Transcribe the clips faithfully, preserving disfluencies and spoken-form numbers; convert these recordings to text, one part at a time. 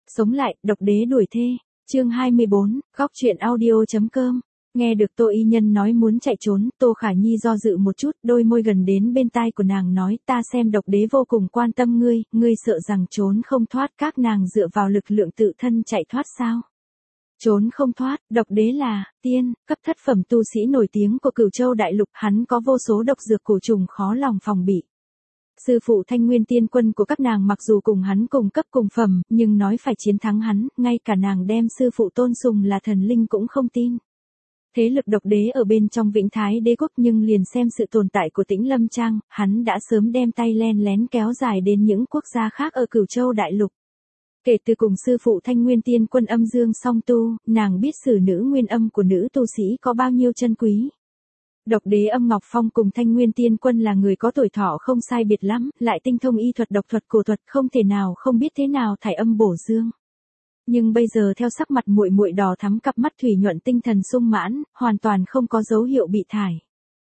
Sống lại, độc đế đuổi thê. Chương hai mươi bốn, góc truyện audio.com. Nghe được Tô Y Nhân nói muốn chạy trốn, Tô Khả Nhi do dự một chút, đôi môi gần đến bên tai của nàng nói, ta xem độc đế vô cùng quan tâm ngươi, ngươi sợ rằng trốn không thoát, các nàng dựa vào lực lượng tự thân chạy thoát sao? Trốn không thoát, độc đế là tiên, cấp thất phẩm tu sĩ nổi tiếng của Cửu Châu đại lục, hắn có vô số độc dược cổ trùng khó lòng phòng bị. Sư phụ Thanh Nguyên Tiên Quân của các nàng mặc dù cùng hắn cùng cấp cùng phẩm, nhưng nói phải chiến thắng hắn, ngay cả nàng đem sư phụ tôn sùng là thần linh cũng không tin. Thế lực độc đế ở bên trong Vĩnh Thái Đế quốc, nhưng liền xem sự tồn tại của Tĩnh Lâm Trang, hắn đã sớm đem tay len lén kéo dài đến những quốc gia khác ở Cửu Châu đại lục. Kể từ cùng sư phụ Thanh Nguyên Tiên Quân âm dương song tu, nàng biết sử nữ nguyên âm của nữ tu sĩ có bao nhiêu chân quý. Độc đế Âm Ngọc Phong cùng Thanh Nguyên Tiên Quân là người có tuổi thọ không sai biệt lắm, lại tinh thông y thuật độc thuật cổ thuật, không thể nào không biết thế nào thải âm bổ dương. Nhưng bây giờ theo sắc mặt muội muội đỏ thắm, cặp mắt thủy nhuận, tinh thần sung mãn, hoàn toàn không có dấu hiệu bị thải.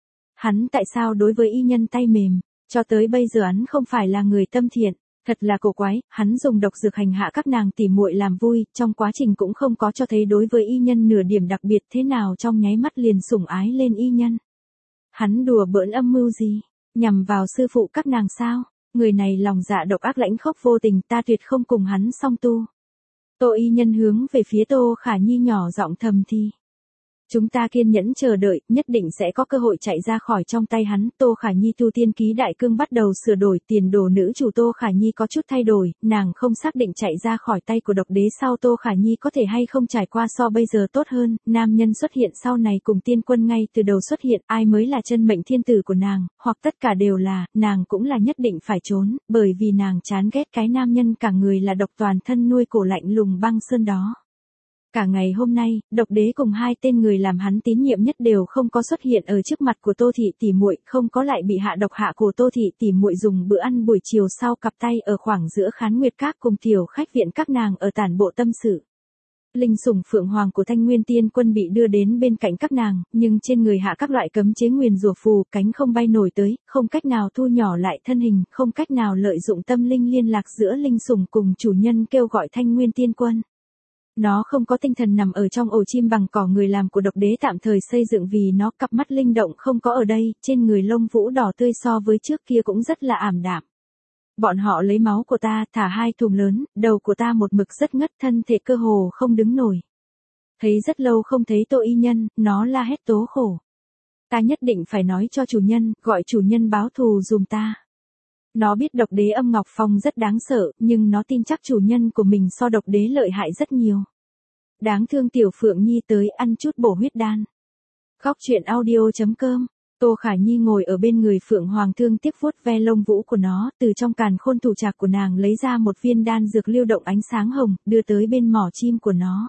Hắn tại sao đối với y nhân tay mềm, cho tới bây giờ hắn không phải là người tâm thiện, thật là cổ quái, hắn dùng độc dược hành hạ các nàng tỉ muội làm vui, trong quá trình cũng không có cho thấy đối với y nhân nửa điểm đặc biệt, thế nào trong nháy mắt liền sủng ái lên y nhân. Hắn đùa bỡn âm mưu gì, nhằm vào sư phụ các nàng sao? Người này lòng dạ độc ác lãnh khốc vô tình, ta tuyệt không cùng hắn song tu. Tô Y Nhân hướng về phía Tô Khả Nhi nhỏ giọng thầm thì. Chúng ta kiên nhẫn chờ đợi, nhất định sẽ có cơ hội chạy ra khỏi trong tay hắn. Tô Khả Nhi tu tiên ký đại cương bắt đầu sửa đổi, tiền đồ nữ chủ Tô Khả Nhi có chút thay đổi, nàng không xác định chạy ra khỏi tay của độc đế sau Tô Khả Nhi có thể hay không trải qua so bây giờ tốt hơn. Nam nhân xuất hiện sau này cùng tiên quân ngay từ đầu xuất hiện, ai mới là chân mệnh thiên tử của nàng, hoặc tất cả đều là, nàng cũng là nhất định phải trốn, bởi vì nàng chán ghét cái nam nhân cả người là độc toàn thân nuôi cổ lạnh lùng băng sơn đó. Cả ngày hôm nay, độc đế cùng hai tên người làm hắn tín nhiệm nhất đều không có xuất hiện ở trước mặt của Tô thị tỷ muội, không có lại bị hạ độc hạ của Tô thị tỷ muội dùng bữa ăn buổi chiều sau cặp tay ở khoảng giữa Khán Nguyệt Các cùng tiểu khách viện các nàng ở tản bộ tâm sự. Linh sủng Phượng Hoàng của Thanh Nguyên Tiên Quân bị đưa đến bên cạnh các nàng, nhưng trên người hạ các loại cấm chế nguyền rủa phù, cánh không bay nổi tới, không cách nào thu nhỏ lại thân hình, không cách nào lợi dụng tâm linh liên lạc giữa linh sủng cùng chủ nhân kêu gọi Thanh Nguyên Tiên Quân. Nó không có tinh thần nằm ở trong ổ chim bằng cỏ người làm của độc đế tạm thời xây dựng, vì nó cặp mắt linh động không có ở đây, trên người lông vũ đỏ tươi so với trước kia cũng rất là ảm đạm. Bọn họ lấy máu của ta, thả hai thùng lớn, đầu của ta một mực rất ngất, thân thể cơ hồ không đứng nổi. Thấy rất lâu không thấy Tô Y Nhân, nó la hét tố khổ. Ta nhất định phải nói cho chủ nhân, gọi chủ nhân báo thù dùm ta. Nó biết độc đế Âm Ngọc Phong rất đáng sợ, nhưng nó tin chắc chủ nhân của mình so độc đế lợi hại rất nhiều. Đáng thương tiểu Phượng Nhi tới ăn chút bổ huyết đan. Góc truyện audio.com. Tô Khả Nhi ngồi ở bên người Phượng Hoàng thương tiếc vuốt ve lông vũ của nó, từ trong càn khôn thủ trạc của nàng lấy ra một viên đan dược lưu động ánh sáng hồng, đưa tới bên mỏ chim của nó.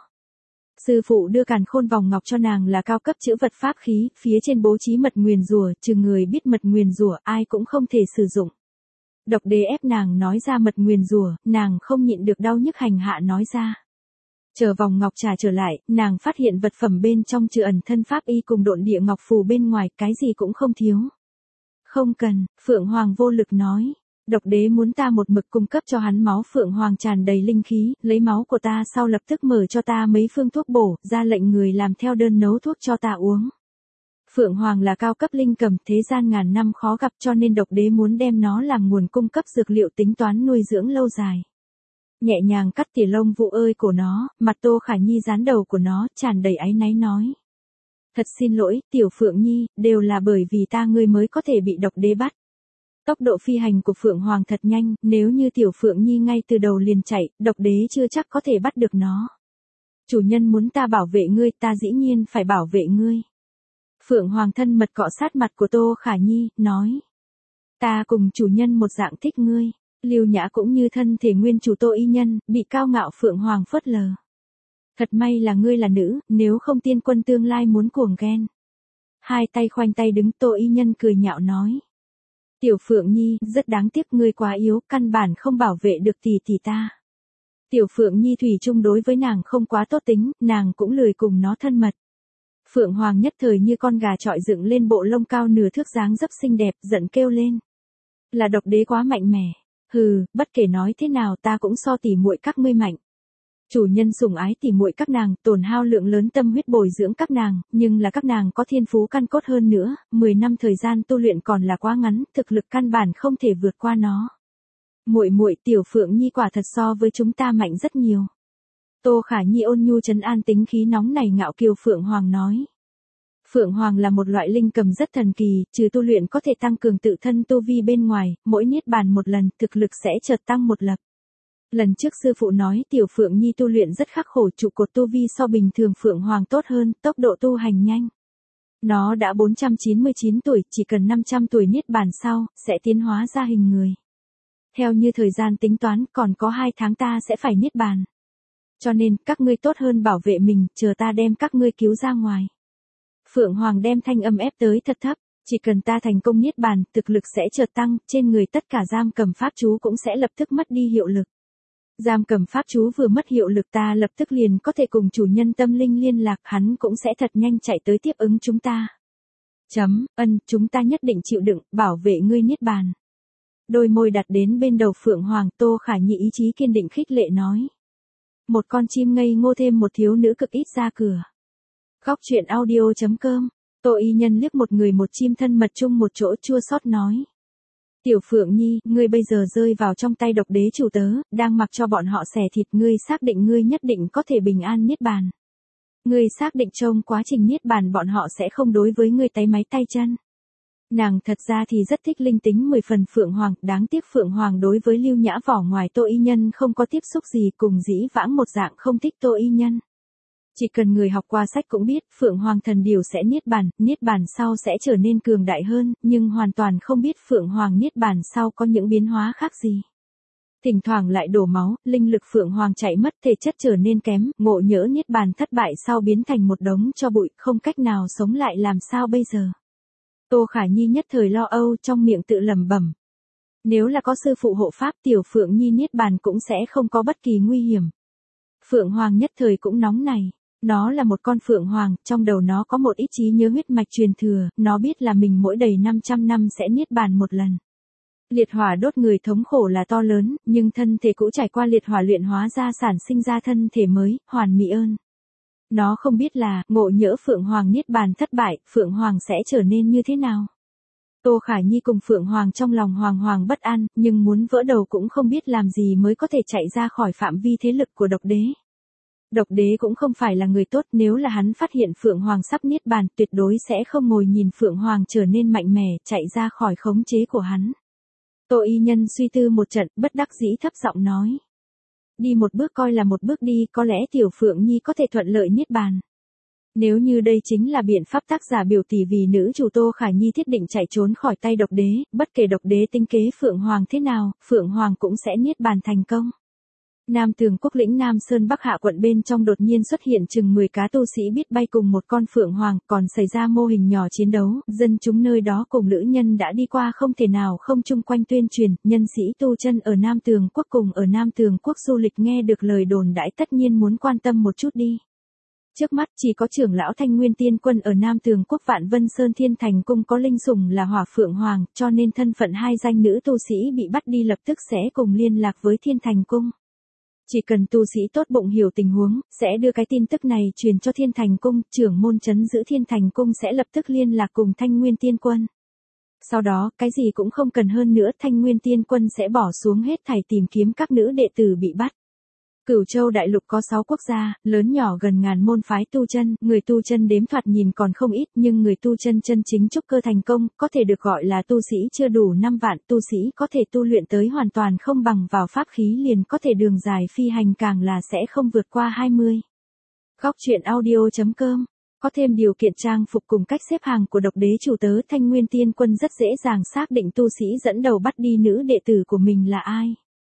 Sư phụ đưa càn khôn vòng ngọc cho nàng là cao cấp chữ vật pháp khí, phía trên bố trí mật nguyền rủa, trừ người biết mật nguyền rủa, ai cũng không thể sử dụng. Độc đế ép nàng nói ra mật nguyền rủa, nàng không nhịn được đau nhức hành hạ nói ra. Chờ vòng ngọc trả trở lại, nàng phát hiện vật phẩm bên trong trừ ẩn thân pháp y cùng độn địa ngọc phù bên ngoài, cái gì cũng không thiếu. Không cần, Phượng Hoàng vô lực nói. Độc đế muốn ta một mực cung cấp cho hắn máu. Phượng Hoàng tràn đầy linh khí, lấy máu của ta sau lập tức mở cho ta mấy phương thuốc bổ, ra lệnh người làm theo đơn nấu thuốc cho ta uống. Phượng Hoàng là cao cấp linh cầm, thế gian ngàn năm khó gặp, cho nên độc đế muốn đem nó làm nguồn cung cấp dược liệu tính toán nuôi dưỡng lâu dài. Nhẹ nhàng cắt tỉa lông vũ ơi của nó, mặt Tô Khả Nhi dán đầu của nó, tràn đầy áy náy nói. Thật xin lỗi, tiểu Phượng Nhi, đều là bởi vì ta ngươi mới có thể bị độc đế bắt. Tốc độ phi hành của Phượng Hoàng thật nhanh, nếu như tiểu Phượng Nhi ngay từ đầu liền chạy, độc đế chưa chắc có thể bắt được nó. Chủ nhân muốn ta bảo vệ ngươi, ta dĩ nhiên phải bảo vệ ngươi. Phượng Hoàng thân mật cọ sát mặt của Tô Khả Nhi, nói. Ta cùng chủ nhân một dạng thích ngươi. Lưu Nhã cũng như thân thể nguyên chủ Tô Y Nhân, bị cao ngạo Phượng Hoàng phớt lờ. Thật may là ngươi là nữ, nếu không tiên quân tương lai muốn cuồng ghen. Hai tay khoanh tay đứng, Tô Y Nhân cười nhạo nói. Tiểu Phượng Nhi, rất đáng tiếc, ngươi quá yếu, căn bản không bảo vệ được tỷ tỷ ta. Tiểu Phượng Nhi thủy chung đối với nàng không quá tốt tính, nàng cũng lười cùng nó thân mật. Phượng Hoàng nhất thời như con gà trọi dựng lên bộ lông cao nửa thước dáng dấp xinh đẹp, giận kêu lên. Là độc đế quá mạnh mẽ. Hừ, bất kể nói thế nào ta cũng so tỉ muội các ngươi mạnh. Chủ nhân sủng ái tỉ muội các nàng, tổn hao lượng lớn tâm huyết bồi dưỡng các nàng, nhưng là các nàng có thiên phú căn cốt hơn nữa, mười năm thời gian tu luyện còn là quá ngắn, thực lực căn bản không thể vượt qua nó. Muội muội Tiểu Phượng Nhi quả thật so với chúng ta mạnh rất nhiều. Tô Khả Nhi ôn nhu trấn an tính khí nóng này ngạo kiều Phượng Hoàng nói. Phượng Hoàng là một loại linh cầm rất thần kỳ, trừ tu luyện có thể tăng cường tự thân tu vi bên ngoài, mỗi niết bàn một lần, thực lực sẽ chợt tăng một lập. Lần trước sư phụ nói Tiểu Phượng Nhi tu luyện rất khắc khổ, trụ cột tu vi so bình thường Phượng Hoàng tốt hơn, tốc độ tu hành nhanh. Nó đã bốn trăm chín mươi chín tuổi, chỉ cần năm trăm tuổi niết bàn sau, sẽ tiến hóa ra hình người. Theo như thời gian tính toán, còn có hai tháng ta sẽ phải niết bàn. Cho nên, các ngươi tốt hơn bảo vệ mình, chờ ta đem các ngươi cứu ra ngoài. Phượng Hoàng đem thanh âm ép tới thật thấp, chỉ cần ta thành công niết bàn, thực lực sẽ chợt tăng, trên người tất cả giam cầm pháp chú cũng sẽ lập tức mất đi hiệu lực. Giam cầm pháp chú vừa mất hiệu lực ta lập tức liền có thể cùng chủ nhân tâm linh liên lạc, hắn cũng sẽ thật nhanh chạy tới tiếp ứng chúng ta. Chấm, ân, chúng ta nhất định chịu đựng, bảo vệ ngươi niết bàn. Đôi môi đặt đến bên đầu Phượng Hoàng, Tô Khả Nhi ý chí kiên định khích lệ nói. Một con chim ngây ngô thêm một thiếu nữ cực ít ra cửa. Góc truyện audio chấm com, Tô Y Nhân liếc một người một chim thân mật chung một chỗ chua xót nói. Tiểu Phượng Nhi, ngươi bây giờ rơi vào trong tay độc đế chủ tớ, đang mặc cho bọn họ xẻ thịt, ngươi xác định ngươi nhất định có thể bình an niết bàn. Ngươi xác định trong quá trình niết bàn bọn họ sẽ không đối với ngươi táy máy tay chân. Nàng thật ra thì rất thích linh tính mười phần Phượng Hoàng, đáng tiếc Phượng Hoàng đối với Lưu Nhã vỏ ngoài Tô Y Nhân không có tiếp xúc gì, cùng dĩ vãng một dạng không thích Tô Y Nhân. Chỉ cần người học qua sách cũng biết, Phượng Hoàng thần điều sẽ niết bàn, niết bàn sau sẽ trở nên cường đại hơn, nhưng hoàn toàn không biết Phượng Hoàng niết bàn sau có những biến hóa khác gì. Thỉnh thoảng lại đổ máu, linh lực Phượng Hoàng chạy mất, thể chất trở nên kém, ngộ nhỡ niết bàn thất bại sau biến thành một đống tro bụi, không cách nào sống lại làm sao bây giờ. Tô Khả Nhi nhất thời lo âu, trong miệng tự lẩm bẩm. Nếu là có sư phụ hộ pháp, Tiểu Phượng Nhi niết bàn cũng sẽ không có bất kỳ nguy hiểm. Phượng Hoàng nhất thời cũng nóng này. Nó là một con Phượng Hoàng, trong đầu nó có một ít trí nhớ huyết mạch truyền thừa, nó biết là mình mỗi đầy năm trăm năm sẽ niết bàn một lần. Liệt hỏa đốt người thống khổ là to lớn, nhưng thân thể cũ trải qua liệt hỏa luyện hóa ra sản sinh ra thân thể mới, hoàn mỹ ơn. Nó không biết là, ngộ nhỡ Phượng Hoàng niết bàn thất bại, Phượng Hoàng sẽ trở nên như thế nào. Tô Khả Nhi cùng Phượng Hoàng trong lòng Hoàng Hoàng bất an, nhưng muốn vỡ đầu cũng không biết làm gì mới có thể chạy ra khỏi phạm vi thế lực của độc đế. Độc đế cũng không phải là người tốt, nếu là hắn phát hiện Phượng Hoàng sắp niết bàn, tuyệt đối sẽ không ngồi nhìn Phượng Hoàng trở nên mạnh mẽ, chạy ra khỏi khống chế của hắn. Tô Y Nhân suy tư một trận, bất đắc dĩ thấp giọng nói. Đi một bước coi là một bước đi, có lẽ Tiểu Phượng Nhi có thể thuận lợi niết bàn. Nếu như đây chính là biện pháp tác giả biểu tỷ vì nữ chủ Tô Khả Nhi thiết định chạy trốn khỏi tay độc đế, bất kể độc đế tinh kế Phượng Hoàng thế nào, Phượng Hoàng cũng sẽ niết bàn thành công. Nam Tường Quốc lĩnh Nam Sơn Bắc Hạ quận bên trong đột nhiên xuất hiện chừng mười cá tu sĩ biết bay cùng một con Phượng Hoàng, còn xảy ra mô hình nhỏ chiến đấu, dân chúng nơi đó cùng lữ nhân đã đi qua không thể nào không chung quanh tuyên truyền, nhân sĩ tu chân ở Nam Tường Quốc cùng ở Nam Tường Quốc du lịch nghe được lời đồn đãi tất nhiên muốn quan tâm một chút đi. Trước mắt chỉ có trưởng lão Thanh Nguyên Tiên Quân ở Nam Tường Quốc Vạn Vân Sơn Thiên Thành Cung có linh sủng là Hỏa Phượng Hoàng, cho nên thân phận hai danh nữ tu sĩ bị bắt đi lập tức sẽ cùng liên lạc với Thiên Thành Cung. Chỉ cần tu sĩ tốt bụng hiểu tình huống, sẽ đưa cái tin tức này truyền cho Thiên Thành Cung, trưởng môn trấn giữ Thiên Thành Cung sẽ lập tức liên lạc cùng Thanh Nguyên Tiên Quân. Sau đó, cái gì cũng không cần hơn nữa, Thanh Nguyên Tiên Quân sẽ bỏ xuống hết thảy tìm kiếm các nữ đệ tử bị bắt. Cửu Châu đại lục có sáu quốc gia, lớn nhỏ gần ngàn môn phái tu chân, người tu chân đếm thoạt nhìn còn không ít, nhưng người tu chân chân chính trúc cơ thành công, có thể được gọi là tu sĩ chưa đủ năm vạn, tu sĩ có thể tu luyện tới hoàn toàn không bằng vào pháp khí liền có thể đường dài phi hành càng là sẽ không vượt qua hai mươi. Góc truyện audio chấm com, có thêm điều kiện trang phục cùng cách xếp hàng của độc đế chủ tớ, Thanh Nguyên Tiên Quân rất dễ dàng xác định tu sĩ dẫn đầu bắt đi nữ đệ tử của mình là ai.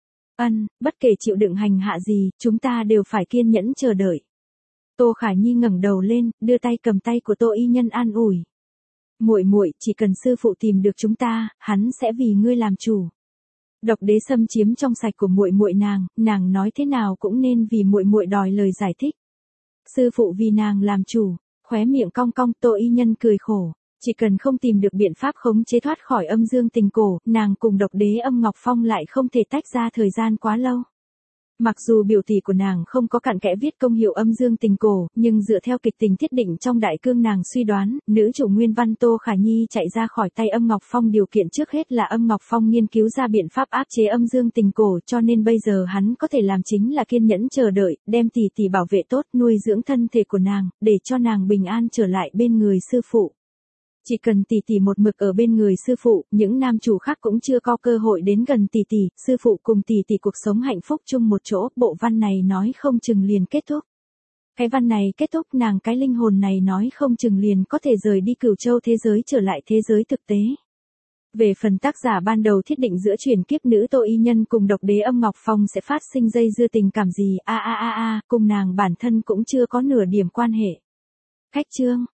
Ân, bất kể chịu đựng hành hạ gì, chúng ta đều phải kiên nhẫn chờ đợi. Tô Khả Nhi ngẩng đầu lên, đưa tay cầm tay của Tô Y Nhân an ủi. Muội muội, chỉ cần sư phụ tìm được chúng ta, hắn sẽ vì ngươi làm chủ. Độc đế xâm chiếm trong sạch của muội muội nàng, nàng nói thế nào cũng nên vì muội muội đòi lời giải thích. Sư phụ vì nàng làm chủ, khóe miệng cong cong, Tô Y Nhân cười khổ. Chỉ cần không tìm được biện pháp khống chế thoát khỏi âm dương tình cổ, nàng cùng độc đế âm Ngọc Phong lại không thể tách ra thời gian quá lâu. Mặc dù biểu tỷ của nàng không có cặn kẽ viết công hiệu âm dương tình cổ, nhưng dựa theo kịch tình thiết định trong đại cương nàng suy đoán, nữ chủ nguyên văn Tô Khả Nhi chạy ra khỏi tay âm Ngọc Phong điều kiện trước hết là âm Ngọc Phong nghiên cứu ra biện pháp áp chế âm dương tình cổ, cho nên bây giờ hắn có thể làm chính là kiên nhẫn chờ đợi, đem tỷ tỷ bảo vệ tốt, nuôi dưỡng thân thể của nàng, để cho nàng bình an trở lại bên người sư phụ. Chỉ cần tỷ tỷ một mực ở bên người sư phụ, những nam chủ khác cũng chưa có cơ hội đến gần tỷ tỷ, sư phụ cùng tỷ tỷ cuộc sống hạnh phúc chung một chỗ, bộ văn này nói không chừng liền kết thúc. Cái văn này kết thúc nàng cái linh hồn này nói không chừng liền có thể rời đi Cửu Châu thế giới trở lại thế giới thực tế. Về phần tác giả ban đầu thiết định giữa chuyển kiếp nữ Tô Y Nhân cùng độc đế âm Ngọc Phong sẽ phát sinh dây dưa tình cảm gì, a a a a, cùng nàng bản thân cũng chưa có nửa điểm quan hệ. Cách chương